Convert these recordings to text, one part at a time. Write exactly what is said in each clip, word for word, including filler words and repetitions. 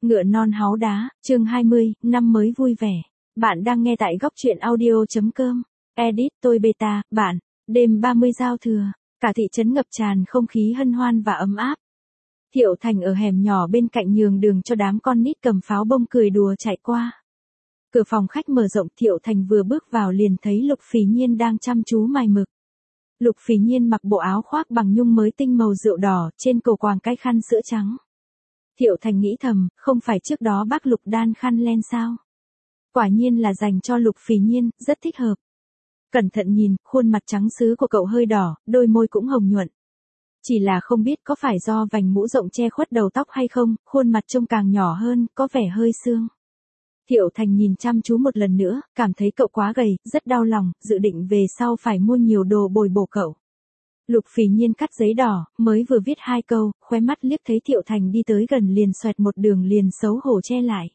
Ngựa non háu đá, chương hai mươi, năm mới vui vẻ. Bạn đang nghe tại góc truyện audio.com. Edit tôi beta, bạn. Đêm ba mươi giao thừa, cả thị trấn ngập tràn không khí hân hoan và ấm áp. Thiệu Thành ở hẻm nhỏ bên cạnh nhường đường cho đám con nít cầm pháo bông cười đùa chạy qua. Cửa phòng khách mở rộng, Thiệu Thành vừa bước vào liền thấy Lục Phỉ Nhiên đang chăm chú mài mực. Lục Phỉ Nhiên mặc bộ áo khoác bằng nhung mới tinh màu rượu đỏ, trên cổ quàng cái khăn sữa trắng. Thiệu Thành nghĩ thầm, không phải trước đó bác Lục đan khăn len sao? Quả nhiên là dành cho Lục Phỉ Nhiên, rất thích hợp. Cẩn thận nhìn, khuôn mặt trắng sứ của cậu hơi đỏ, đôi môi cũng hồng nhuận. Chỉ là không biết có phải do vành mũ rộng che khuất đầu tóc hay không, khuôn mặt trông càng nhỏ hơn, có vẻ hơi xương. Thiệu Thành nhìn chăm chú một lần nữa, cảm thấy cậu quá gầy, rất đau lòng, dự định về sau phải mua nhiều đồ bồi bổ cậu. Lục Phỉ Nhiên cắt giấy đỏ, mới vừa viết hai câu, khóe mắt liếc thấy Thiệu Thành đi tới gần liền xoẹt một đường liền xấu hổ che lại.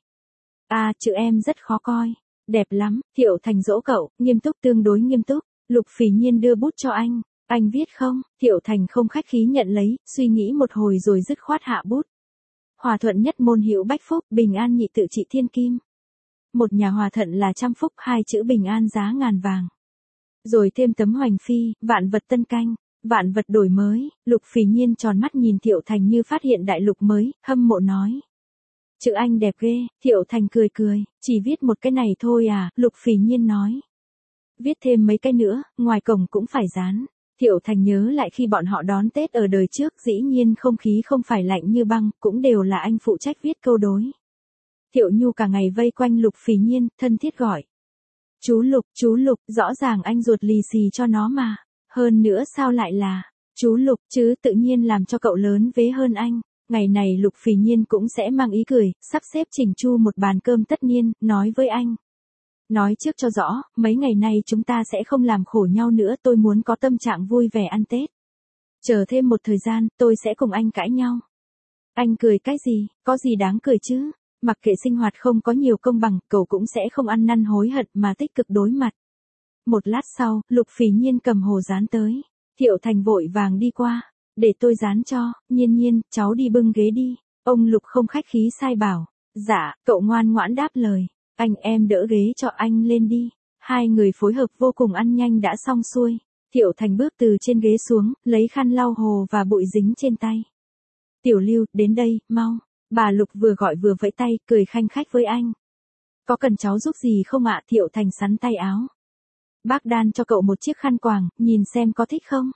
À, chữ em rất khó coi. Đẹp lắm, Thiệu Thành dỗ cậu, nghiêm túc tương đối nghiêm túc. Lục Phỉ Nhiên đưa bút cho anh. Anh viết không? Thiệu Thành không khách khí nhận lấy, suy nghĩ một hồi rồi dứt khoát hạ bút. Hòa thuận nhất môn hữu bách phúc, bình an nhị tự trị thiên kim. Một nhà hòa thuận là trăm phúc, hai chữ bình an giá ngàn vàng. Rồi thêm tấm hoành phi, vạn vật tân canh. Vạn vật đổi mới. Lục Phỉ Nhiên tròn mắt nhìn Thiệu Thành như phát hiện đại lục mới, hâm mộ nói. Chữ anh đẹp ghê. Thiệu Thành cười cười, chỉ viết một cái này thôi à, Lục Phỉ Nhiên nói. Viết thêm mấy cái nữa, ngoài cổng cũng phải dán. Thiệu Thành nhớ lại khi bọn họ đón Tết ở đời trước, dĩ nhiên không khí không phải lạnh như băng, cũng đều là anh phụ trách viết câu đối. Thiệu Nhu cả ngày vây quanh Lục Phỉ Nhiên, thân thiết gọi. Chú Lục, chú Lục, rõ ràng anh ruột lì xì cho nó mà. Hơn nữa sao lại là, chú Lục chứ, tự nhiên làm cho cậu lớn vế hơn anh. Ngày này Lục Phỉ Nhiên cũng sẽ mang ý cười, sắp xếp chỉnh chu một bàn cơm tất niên, nói với anh. Nói trước cho rõ, mấy ngày nay chúng ta sẽ không làm khổ nhau nữa, tôi muốn có tâm trạng vui vẻ ăn Tết. Chờ thêm một thời gian, tôi sẽ cùng anh cãi nhau. Anh cười cái gì, có gì đáng cười chứ? Mặc kệ sinh hoạt không có nhiều công bằng, cậu cũng sẽ không ăn năn hối hận mà tích cực đối mặt. Một lát sau, Lục Phỉ Nhiên cầm hồ dán tới. Thiệu Thành vội vàng đi qua. Để tôi dán cho, Nhiên Nhiên, cháu đi bưng ghế đi. Ông Lục không khách khí sai bảo. Dạ, cậu ngoan ngoãn đáp lời. Anh em đỡ ghế cho anh lên đi. Hai người phối hợp vô cùng ăn nhanh đã xong xuôi. Thiệu Thành bước từ trên ghế xuống, lấy khăn lau hồ và bụi dính trên tay. Tiểu Lưu, đến đây, mau. Bà Lục vừa gọi vừa vẫy tay, cười khanh khách với anh. Có cần cháu giúp gì không ạ? Thiệu Thành sắn tay áo. Bác đan cho cậu một chiếc khăn quàng, nhìn xem có thích không?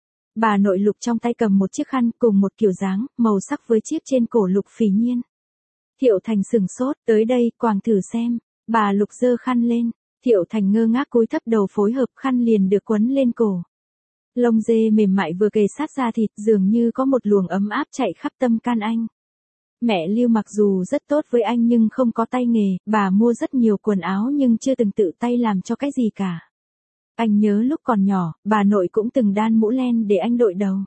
Bà nội Lục trong tay cầm một chiếc khăn cùng một kiểu dáng, màu sắc với chiếc trên cổ Lục Phỉ Nhiên. Thiệu Thành sừng sốt, tới đây, quàng thử xem. Bà Lục giơ khăn lên. Thiệu Thành ngơ ngác cúi thấp đầu phối hợp, khăn liền được quấn lên cổ. Lông dê mềm mại vừa kề sát da thịt, dường như có một luồng ấm áp chạy khắp tâm can anh. Mẹ Lưu mặc dù rất tốt với anh nhưng không có tay nghề, bà mua rất nhiều quần áo nhưng chưa từng tự tay làm cho cái gì cả. Anh nhớ lúc còn nhỏ, bà nội cũng từng đan mũ len để anh đội đầu.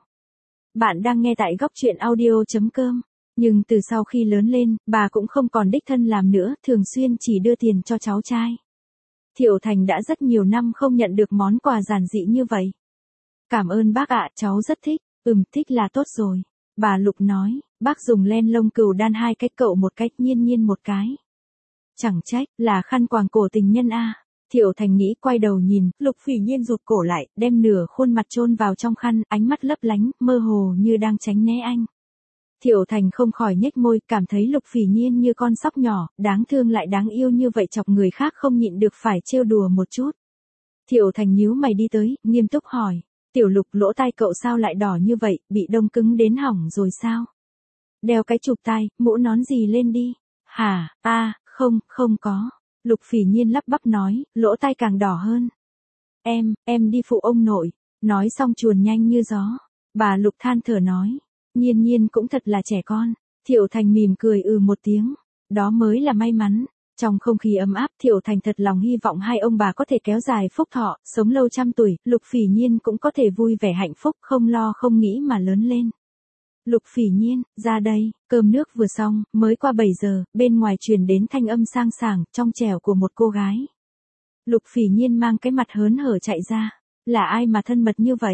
Bạn đang nghe tại góc truyện audio.com. Nhưng từ sau khi lớn lên, bà cũng không còn đích thân làm nữa, thường xuyên chỉ đưa tiền cho cháu trai. Thiệu Thành đã rất nhiều năm không nhận được món quà giản dị như vậy. Cảm ơn bác ạ, cháu rất thích. Ừm, thích là tốt rồi. Bà Lục nói, bác dùng len lông cừu đan hai cách, cậu một cách, Nhiên Nhiên một cái. Chẳng trách, là khăn quàng cổ tình nhân a. Thiệu Thành nghĩ, quay đầu nhìn, Lục Phỉ Nhiên rụt cổ lại, đem nửa khuôn mặt chôn vào trong khăn, ánh mắt lấp lánh, mơ hồ như đang tránh né anh. Thiệu Thành không khỏi nhếch môi, cảm thấy Lục Phỉ Nhiên như con sóc nhỏ, đáng thương lại đáng yêu như vậy, chọc người khác không nhịn được phải trêu đùa một chút. Thiệu Thành nhíu mày đi tới, nghiêm túc hỏi, Tiểu Lục, lỗ tai cậu sao lại đỏ như vậy, bị đông cứng đến hỏng rồi sao? Đeo cái chụp tai, mũ nón gì lên đi. Hả, a, à, không, không có. Lục Phỉ Nhiên lắp bắp nói, lỗ tai càng đỏ hơn. Em, em đi phụ ông nội. Nói xong chuồn nhanh như gió. Bà Lục than thở nói. Nhiên Nhiên cũng thật là trẻ con. Thiệu Thành mỉm cười ừ một tiếng. Đó mới là may mắn. Trong không khí ấm áp, Thiệu Thành thật lòng hy vọng hai ông bà có thể kéo dài phúc thọ, sống lâu trăm tuổi, Lục Phỉ Nhiên cũng có thể vui vẻ hạnh phúc, không lo không nghĩ mà lớn lên. Lục Phỉ Nhiên, ra đây, cơm nước vừa xong, mới qua bảy giờ, bên ngoài truyền đến thanh âm sang sảng, trong trẻo của một cô gái. Lục Phỉ Nhiên mang cái mặt hớn hở chạy ra. Là ai mà thân mật như vậy?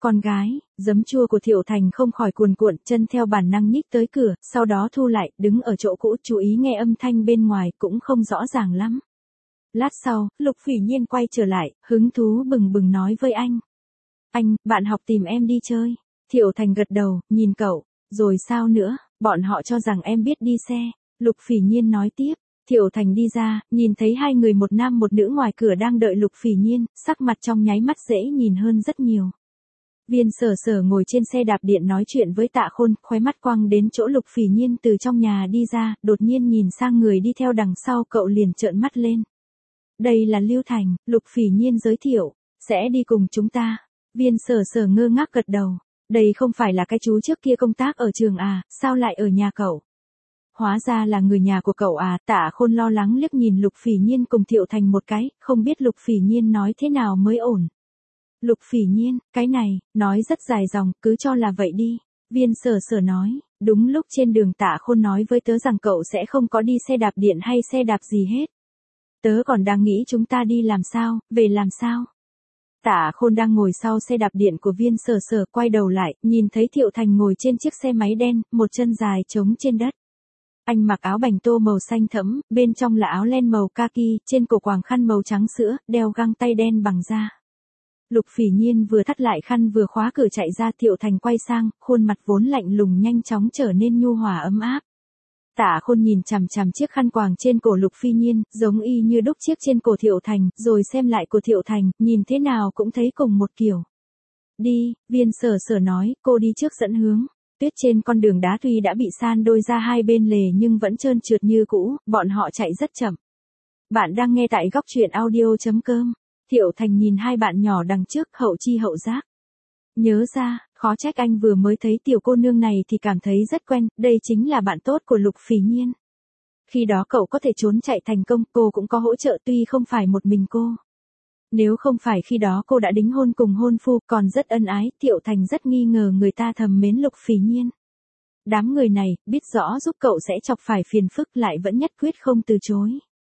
Con gái, giấm chua của Thiệu Thành không khỏi cuồn cuộn, chân theo bản năng nhích tới cửa, sau đó thu lại, đứng ở chỗ cũ chú ý nghe âm thanh bên ngoài cũng không rõ ràng lắm. Lát sau, Lục Phỉ Nhiên quay trở lại, hứng thú bừng bừng nói với anh. Anh, bạn học tìm em đi chơi. Thiệu Thành gật đầu, nhìn cậu, rồi sao nữa, bọn họ cho rằng em biết đi xe. Lục Phỉ Nhiên nói tiếp. Thiệu Thành đi ra, nhìn thấy hai người một nam một nữ ngoài cửa đang đợi Lục Phỉ Nhiên, sắc mặt trong nháy mắt dễ nhìn hơn rất nhiều. Viên Sở Sở ngồi trên xe đạp điện nói chuyện với Tạ Khôn, khóe mắt quăng đến chỗ Lục Phỉ Nhiên từ trong nhà đi ra, đột nhiên nhìn sang người đi theo đằng sau cậu liền trợn mắt lên. Đây là Lưu Thành, Lục Phỉ Nhiên giới thiệu, sẽ đi cùng chúng ta. Viên Sở Sở ngơ ngác gật đầu, đây không phải là cái chú trước kia công tác ở trường à, sao lại ở nhà cậu? Hóa ra là người nhà của cậu à, Tạ Khôn lo lắng liếc nhìn Lục Phỉ Nhiên cùng Thiệu Thành một cái, không biết Lục Phỉ Nhiên nói thế nào mới ổn. Lục Phỉ Nhiên, cái này, nói rất dài dòng, cứ cho là vậy đi. Viên Sở Sở nói, đúng lúc trên đường Tạ Khôn nói với tớ rằng cậu sẽ không có đi xe đạp điện hay xe đạp gì hết. Tớ còn đang nghĩ chúng ta đi làm sao, về làm sao. Tạ Khôn đang ngồi sau xe đạp điện của Viên Sở Sở, quay đầu lại, nhìn thấy Thiệu Thành ngồi trên chiếc xe máy đen, một chân dài trống trên đất. Anh mặc áo bành tô màu xanh thẫm, bên trong là áo len màu kaki, trên cổ quàng khăn màu trắng sữa, đeo găng tay đen bằng da. Lục Phỉ Nhiên vừa thắt lại khăn vừa khóa cửa chạy ra, Thiệu Thành quay sang, khuôn mặt vốn lạnh lùng nhanh chóng trở nên nhu hòa ấm áp. Tạ Khôn nhìn chằm chằm chiếc khăn quàng trên cổ Lục Phỉ Nhiên, giống y như đúc chiếc trên cổ Thiệu Thành, rồi xem lại của Thiệu Thành, nhìn thế nào cũng thấy cùng một kiểu. Đi, Viên Sở Sở nói, cô đi trước dẫn hướng. Tuyết trên con đường đá tuy đã bị san đôi ra hai bên lề nhưng vẫn trơn trượt như cũ, bọn họ chạy rất chậm. Bạn đang nghe tại góc truyện audio chấm com. Thiệu Thành nhìn hai bạn nhỏ đằng trước, hậu chi hậu giác. Nhớ ra, khó trách anh vừa mới thấy tiểu cô nương này thì cảm thấy rất quen, đây chính là bạn tốt của Lục Phỉ Nhiên. Khi đó cậu có thể trốn chạy thành công, cô cũng có hỗ trợ tuy không phải một mình cô. Nếu không phải khi đó cô đã đính hôn cùng hôn phu, còn rất ân ái, Thiệu Thành rất nghi ngờ người ta thầm mến Lục Phỉ Nhiên. Đám người này, biết rõ giúp cậu sẽ chọc phải phiền phức lại vẫn nhất quyết không từ chối.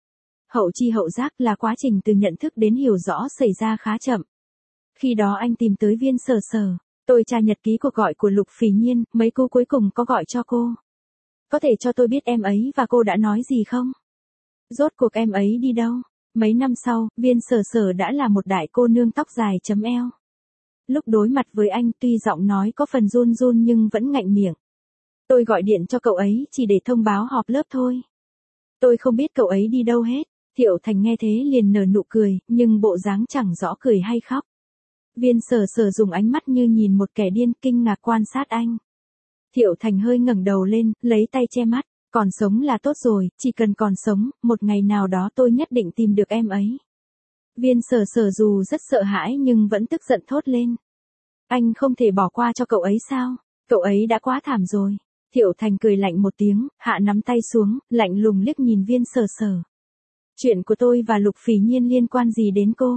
Hậu chi hậu giác là quá trình từ nhận thức đến hiểu rõ xảy ra khá chậm. Khi đó anh tìm tới Viên Sở Sở, tôi tra nhật ký cuộc gọi của Lục Phỉ Nhiên, mấy cô cuối cùng có gọi cho cô. Có thể cho tôi biết em ấy và cô đã nói gì không? Rốt cuộc em ấy đi đâu? Mấy năm sau, Viên Sở Sở đã là một đại cô nương tóc dài chấm eo. Lúc đối mặt với anh tuy giọng nói có phần run run nhưng vẫn ngạnh miệng. Tôi gọi điện cho cậu ấy chỉ để thông báo họp lớp thôi. Tôi không biết cậu ấy đi đâu hết. Thiệu Thành nghe thế liền nở nụ cười, nhưng bộ dáng chẳng rõ cười hay khóc. Viên Sở Sở dùng ánh mắt như nhìn một kẻ điên kinh ngạc quan sát anh. Thiệu Thành hơi ngẩng đầu lên, lấy tay che mắt. Còn sống là tốt rồi, chỉ cần còn sống, một ngày nào đó tôi nhất định tìm được em ấy. Viên Sở Sở dù rất sợ hãi nhưng vẫn tức giận thốt lên. Anh không thể bỏ qua cho cậu ấy sao? Cậu ấy đã quá thảm rồi. Thiệu Thành cười lạnh một tiếng, hạ nắm tay xuống, lạnh lùng liếc nhìn Viên Sở Sở. Chuyện của tôi và Lục Phỉ Nhiên liên quan gì đến cô?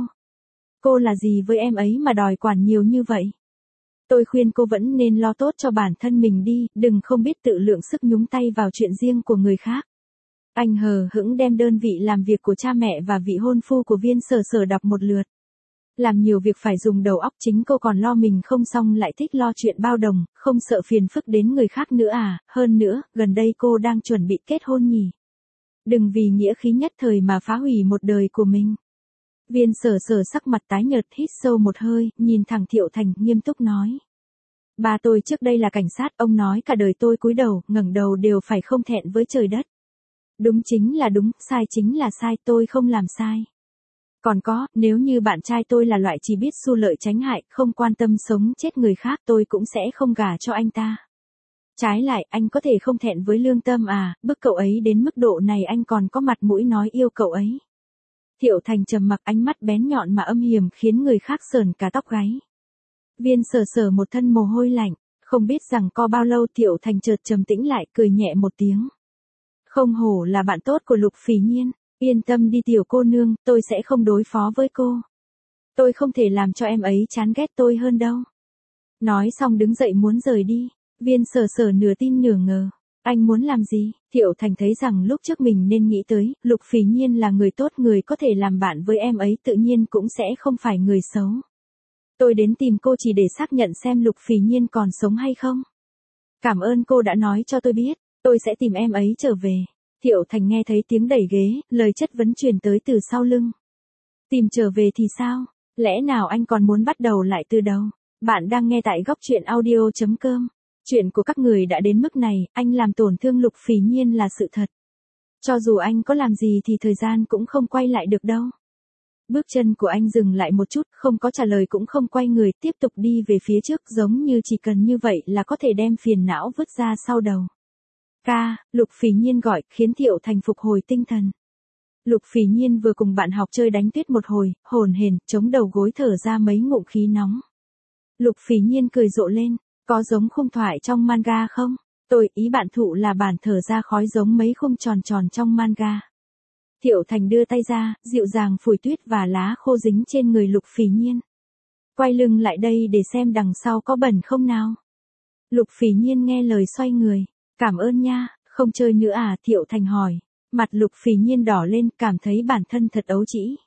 Cô là gì với em ấy mà đòi quản nhiều như vậy? Tôi khuyên cô vẫn nên lo tốt cho bản thân mình đi, đừng không biết tự lượng sức nhúng tay vào chuyện riêng của người khác. Anh hờ hững đem đơn vị làm việc của cha mẹ và vị hôn phu của Viên Sở Sở đọc một lượt. Làm nhiều việc phải dùng đầu óc, chính cô còn lo mình không xong lại thích lo chuyện bao đồng, không sợ phiền phức đến người khác nữa à, hơn nữa, gần đây cô đang chuẩn bị kết hôn nhỉ. Đừng vì nghĩa khí nhất thời mà phá hủy một đời của mình. Viên Sở Sở sắc mặt tái nhợt, hít sâu một hơi, nhìn thẳng Thiệu Thành, nghiêm túc nói. Ba tôi trước đây là cảnh sát, ông nói cả đời tôi cúi đầu, ngẩng đầu đều phải không thẹn với trời đất. Đúng chính là đúng, sai chính là sai, tôi không làm sai. Còn có, nếu như bạn trai tôi là loại chỉ biết xu lợi tránh hại, không quan tâm sống chết người khác, tôi cũng sẽ không gả cho anh ta. Trái lại, anh có thể không thẹn với lương tâm à, bức cậu ấy đến mức độ này anh còn có mặt mũi nói yêu cậu ấy. Thiệu Thành trầm mặc, ánh mắt bén nhọn mà âm hiểm khiến người khác sờn cả tóc gáy. Viên Sở Sở một thân mồ hôi lạnh, không biết rằng có bao lâu Thiệu Thành chợt trầm tĩnh lại, cười nhẹ một tiếng. Không hổ là bạn tốt của Lục Phỉ Nhiên, yên tâm đi tiểu cô nương, tôi sẽ không đối phó với cô. Tôi không thể làm cho em ấy chán ghét tôi hơn đâu. Nói xong đứng dậy muốn rời đi, Viên Sở Sở nửa tin nửa ngờ. Anh muốn làm gì? Thiệu Thành thấy rằng lúc trước mình nên nghĩ tới, Lục Phỉ Nhiên là người tốt, người có thể làm bạn với em ấy tự nhiên cũng sẽ không phải người xấu. Tôi đến tìm cô chỉ để xác nhận xem Lục Phỉ Nhiên còn sống hay không. Cảm ơn cô đã nói cho tôi biết, tôi sẽ tìm em ấy trở về. Thiệu Thành nghe thấy tiếng đẩy ghế, lời chất vấn truyền tới từ sau lưng. Tìm trở về thì sao? Lẽ nào anh còn muốn bắt đầu lại từ đầu? Bạn đang nghe tại góc truyện audio chấm com. Chuyện của các người đã đến mức này, anh làm tổn thương Lục Phỉ Nhiên là sự thật. Cho dù anh có làm gì thì thời gian cũng không quay lại được đâu. Bước chân của anh dừng lại một chút, không có trả lời cũng không quay người, tiếp tục đi về phía trước, giống như chỉ cần như vậy là có thể đem phiền não vứt ra sau đầu. Ca, Lục Phỉ Nhiên gọi, khiến Thiệu Thành phục hồi tinh thần. Lục Phỉ Nhiên vừa cùng bạn học chơi đánh tuyết một hồi, hồn hển, chống đầu gối thở ra mấy ngụm khí nóng. Lục Phỉ Nhiên cười rộ lên, có giống khung thoại trong manga không? Tôi, ý bạn thụ là bản thở ra khói giống mấy khung tròn tròn trong manga. Thiệu Thành đưa tay ra, dịu dàng phủi tuyết và lá khô dính trên người Lục Phỉ Nhiên. Quay lưng lại đây để xem đằng sau có bẩn không nào. Lục Phỉ Nhiên nghe lời xoay người. Cảm ơn nha, không chơi nữa à? Thiệu Thành hỏi. Mặt Lục Phỉ Nhiên đỏ lên, cảm thấy bản thân thật ấu trĩ.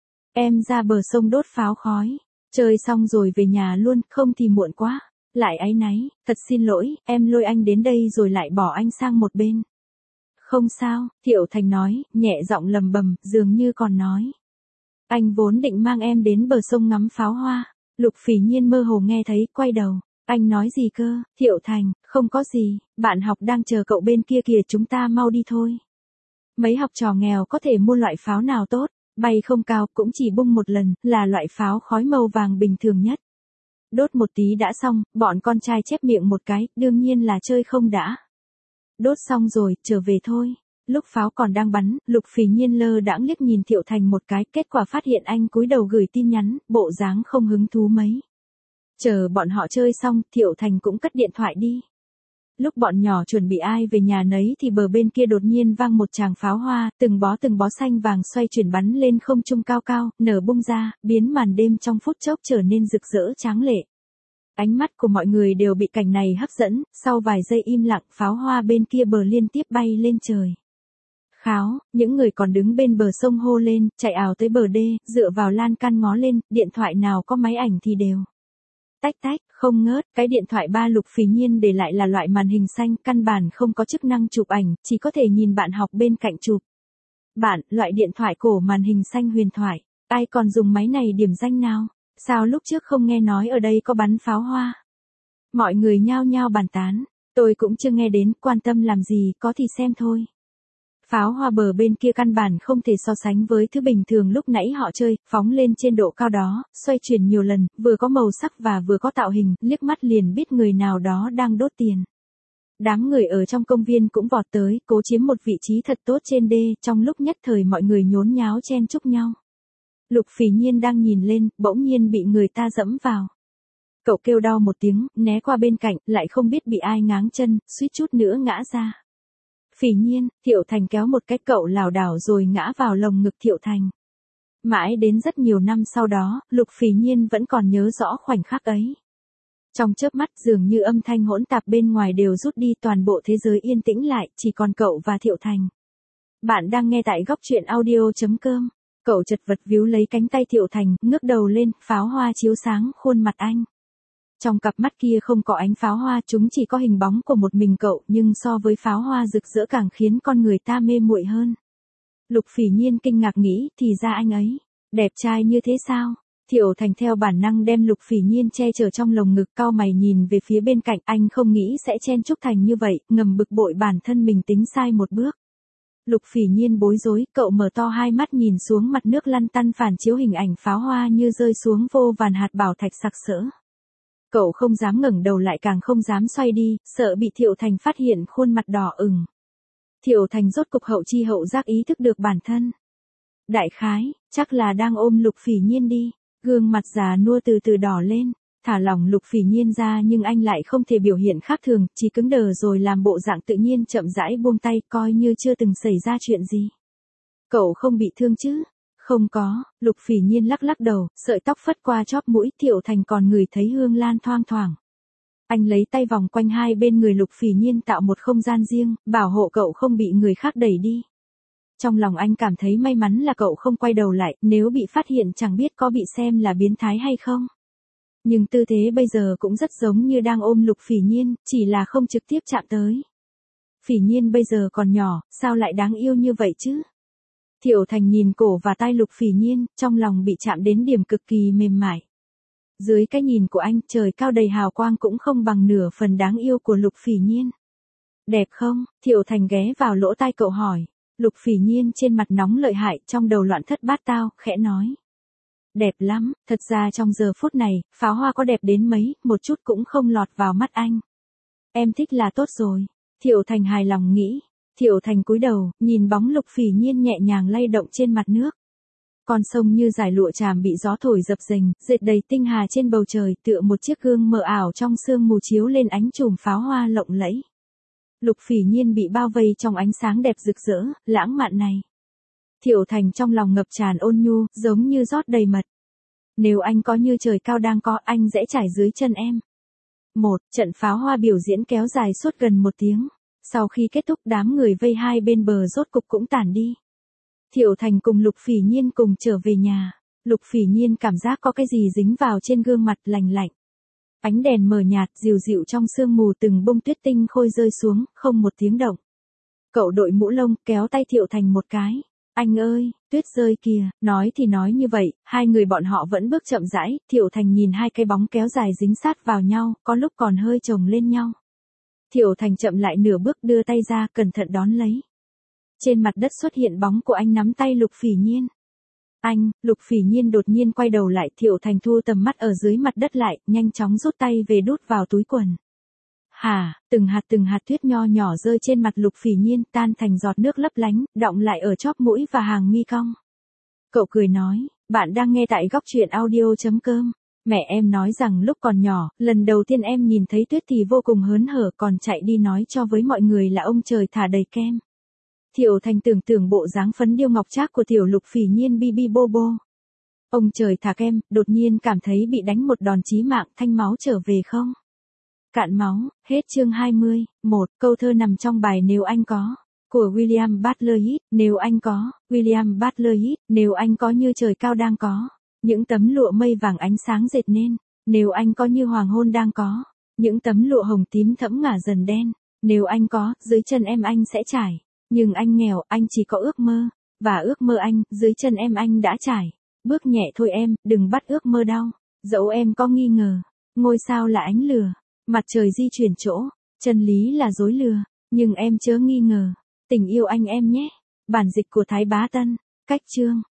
Em ra bờ sông đốt pháo khói. Chơi xong rồi về nhà luôn, không thì muộn quá. Lại áy náy, thật xin lỗi, em lôi anh đến đây rồi lại bỏ anh sang một bên. Không sao, Thiệu Thành nói, nhẹ giọng lầm bầm, dường như còn nói. Anh vốn định mang em đến bờ sông ngắm pháo hoa. Lục Phỉ Nhiên mơ hồ nghe thấy, quay đầu. Anh nói gì cơ? Thiệu Thành, không có gì, bạn học đang chờ cậu bên kia kìa, chúng ta mau đi thôi. Mấy học trò nghèo có thể mua loại pháo nào tốt, bay không cao, cũng chỉ bung một lần, là loại pháo khói màu vàng bình thường nhất. Đốt một tí đã xong, bọn con trai chép miệng một cái, đương nhiên là chơi không đã. Đốt xong rồi, trở về thôi. Lúc pháo còn đang bắn, Lục Phỉ Nhiên lơ đãng liếc nhìn Thiệu Thành một cái, kết quả phát hiện anh cúi đầu gửi tin nhắn, bộ dáng không hứng thú mấy. Chờ bọn họ chơi xong, Thiệu Thành cũng cất điện thoại đi. Lúc bọn nhỏ chuẩn bị ai về nhà nấy thì bờ bên kia đột nhiên vang một tràng pháo hoa, từng bó từng bó xanh vàng xoay chuyển bắn lên không trung cao cao, nở bung ra, biến màn đêm trong phút chốc trở nên rực rỡ tráng lệ. Ánh mắt của mọi người đều bị cảnh này hấp dẫn, sau vài giây im lặng, pháo hoa bên kia bờ liên tiếp bay lên trời. Kháo, những người còn đứng bên bờ sông hô lên, chạy ào tới bờ đê, dựa vào lan can ngó lên, điện thoại nào có máy ảnh thì đều. Tách tách, không ngớt, cái điện thoại ba Lục Phỉ Nhiên để lại là loại màn hình xanh, căn bản không có chức năng chụp ảnh, chỉ có thể nhìn bạn học bên cạnh chụp. Bạn, loại điện thoại cổ màn hình xanh huyền thoại, ai còn dùng máy này điểm danh nào? Sao lúc trước không nghe nói ở đây có bắn pháo hoa? Mọi người nhao nhao bàn tán, tôi cũng chưa nghe đến, quan tâm làm gì, có thì xem thôi. Pháo hoa bờ bên kia căn bản không thể so sánh với thứ bình thường lúc nãy họ chơi, phóng lên trên độ cao đó, xoay chuyển nhiều lần, vừa có màu sắc và vừa có tạo hình, liếc mắt liền biết người nào đó đang đốt tiền. Đám người ở trong công viên cũng vọt tới, cố chiếm một vị trí thật tốt trên đê, trong lúc nhất thời mọi người nhốn nháo chen chúc nhau. Lục Phỉ Nhiên đang nhìn lên, bỗng nhiên bị người ta dẫm vào. Cậu kêu đau một tiếng, né qua bên cạnh, lại không biết bị ai ngáng chân, suýt chút nữa ngã ra. Phỉ Nhiên, Thiệu Thành kéo một cái, cậu lảo đảo rồi ngã vào lồng ngực Thiệu Thành. Mãi đến rất nhiều năm sau đó, Lục Phỉ Nhiên vẫn còn nhớ rõ khoảnh khắc ấy. Trong chớp mắt dường như âm thanh hỗn tạp bên ngoài đều rút đi, toàn bộ thế giới yên tĩnh lại, chỉ còn cậu và Thiệu Thành. Bạn đang nghe tại góc truyện audio chấm com. Cậu chật vật víu lấy cánh tay Thiệu Thành, ngước đầu lên, pháo hoa chiếu sáng khuôn mặt anh. Trong cặp mắt kia không có ánh pháo hoa, chúng chỉ có hình bóng của một mình cậu, nhưng so với pháo hoa rực rỡ càng khiến con người ta mê muội hơn. Lục Phỉ Nhiên kinh ngạc nghĩ, thì ra anh ấy đẹp trai như thế sao? Thiệu Thành theo bản năng đem Lục Phỉ Nhiên che chở trong lồng ngực, cau mày nhìn về phía bên cạnh, anh không nghĩ sẽ chen chúc thành như vậy, ngầm bực bội bản thân mình tính sai một bước. Lục Phỉ Nhiên bối rối, cậu mở to hai mắt nhìn xuống mặt nước lăn tăn phản chiếu hình ảnh pháo hoa như rơi xuống vô vàn hạt bảo thạch sặc sỡ. Cậu không dám ngẩng đầu lại, càng không dám xoay đi, sợ bị Thiệu Thành phát hiện khuôn mặt đỏ ửng. Thiệu Thành rốt cục hậu chi hậu giác ý thức được bản thân. Đại khái, chắc là đang ôm Lục Phỉ Nhiên đi, gương mặt già nua từ từ đỏ lên, thả lỏng Lục Phỉ Nhiên ra nhưng anh lại không thể biểu hiện khác thường, chỉ cứng đờ rồi làm bộ dạng tự nhiên chậm rãi buông tay, coi như chưa từng xảy ra chuyện gì. Cậu không bị thương chứ? Không có, Lục Phỉ Nhiên lắc lắc đầu, sợi tóc phất qua chóp mũi, Thiệu Thành còn ngửi thấy hương lan thoang thoảng. Anh lấy tay vòng quanh hai bên người Lục Phỉ Nhiên tạo một không gian riêng, bảo hộ cậu không bị người khác đẩy đi. Trong lòng anh cảm thấy may mắn là cậu không quay đầu lại, nếu bị phát hiện chẳng biết có bị xem là biến thái hay không. Nhưng tư thế bây giờ cũng rất giống như đang ôm Lục Phỉ Nhiên, chỉ là không trực tiếp chạm tới. Phỉ Nhiên bây giờ còn nhỏ, sao lại đáng yêu như vậy chứ? Thiệu Thành nhìn cổ và tai Lục Phỉ Nhiên, trong lòng bị chạm đến điểm cực kỳ mềm mại. Dưới cái nhìn của anh, trời cao đầy hào quang cũng không bằng nửa phần đáng yêu của Lục Phỉ Nhiên. Đẹp không? Thiệu Thành ghé vào lỗ tai cậu hỏi. Lục Phỉ Nhiên trên mặt nóng lợi hại, trong đầu loạn thất bát tao, khẽ nói. Đẹp lắm, thật ra trong giờ phút này, pháo hoa có đẹp đến mấy, một chút cũng không lọt vào mắt anh. Em thích là tốt rồi. Thiệu Thành hài lòng nghĩ. Thiệu Thành cúi đầu, nhìn bóng Lục Phỉ Nhiên nhẹ nhàng lay động trên mặt nước. Con sông như dải lụa tràm bị gió thổi dập dềnh, dệt đầy tinh hà trên bầu trời, tựa một chiếc gương mờ ảo trong sương mù chiếu lên ánh chùm pháo hoa lộng lẫy. Lục Phỉ Nhiên bị bao vây trong ánh sáng đẹp rực rỡ, lãng mạn này. Thiệu Thành trong lòng ngập tràn ôn nhu, giống như rót đầy mật. Nếu anh có như trời cao đang có, anh dễ trải dưới chân em. Một, trận pháo hoa biểu diễn kéo dài suốt gần một tiếng. Sau khi kết thúc, đám người vây hai bên bờ rốt cục cũng tản đi. Thiệu Thành cùng Lục Phỉ Nhiên cùng trở về nhà. Lục Phỉ Nhiên cảm giác có cái gì dính vào trên gương mặt, lành lạnh. Ánh đèn mờ nhạt, dịu dịu trong sương mù, từng bông tuyết tinh khôi rơi xuống, không một tiếng động. Cậu đội mũ lông, kéo tay Thiệu Thành một cái. Anh ơi, tuyết rơi kìa. Nói thì nói như vậy, hai người bọn họ vẫn bước chậm rãi. Thiệu Thành nhìn hai cái bóng kéo dài dính sát vào nhau, có lúc còn hơi chồng lên nhau. Thiệu Thành chậm lại nửa bước, đưa tay ra, cẩn thận đón lấy. Trên mặt đất xuất hiện bóng của anh nắm tay Lục Phỉ Nhiên. Anh, Lục Phỉ Nhiên đột nhiên quay đầu lại, Thiệu Thành thu tầm mắt ở dưới mặt đất lại, nhanh chóng rút tay về đút vào túi quần. Hả, từng hạt từng hạt tuyết nho nhỏ rơi trên mặt Lục Phỉ Nhiên, tan thành giọt nước lấp lánh, đọng lại ở chóp mũi và hàng mi cong. Cậu cười nói, bạn đang nghe tại góc truyện audio.com. Mẹ em nói rằng lúc còn nhỏ, lần đầu tiên em nhìn thấy tuyết thì vô cùng hớn hở, còn chạy đi nói cho với mọi người là ông trời thả đầy kem. Thiệu Thành tưởng tượng bộ dáng phấn điêu ngọc trác của tiểu Lục Phỉ Nhiên bi bi bô bô. Ông trời thả kem, đột nhiên cảm thấy bị đánh một đòn chí mạng, thanh máu trở về không? Cạn máu, hết chương hai mươi, một, câu thơ nằm trong bài Nếu Anh Có, của William Butler Yeats. Nếu anh có, William Butler Yeats, nếu anh có như trời cao đang có, những tấm lụa mây vàng ánh sáng dệt nên, nếu anh có như hoàng hôn đang có, những tấm lụa hồng tím thẫm ngả dần đen, nếu anh có, dưới chân em anh sẽ trải. Nhưng anh nghèo, anh chỉ có ước mơ, và ước mơ anh, dưới chân em anh đã trải. Bước nhẹ thôi em, đừng bắt ước mơ đau. Dẫu em có nghi ngờ, ngôi sao là ánh lửa, mặt trời di chuyển chỗ, chân lý là dối lừa. Nhưng em chớ nghi ngờ, tình yêu anh em nhé. Bản dịch của Thái Bá Tân, cách chương.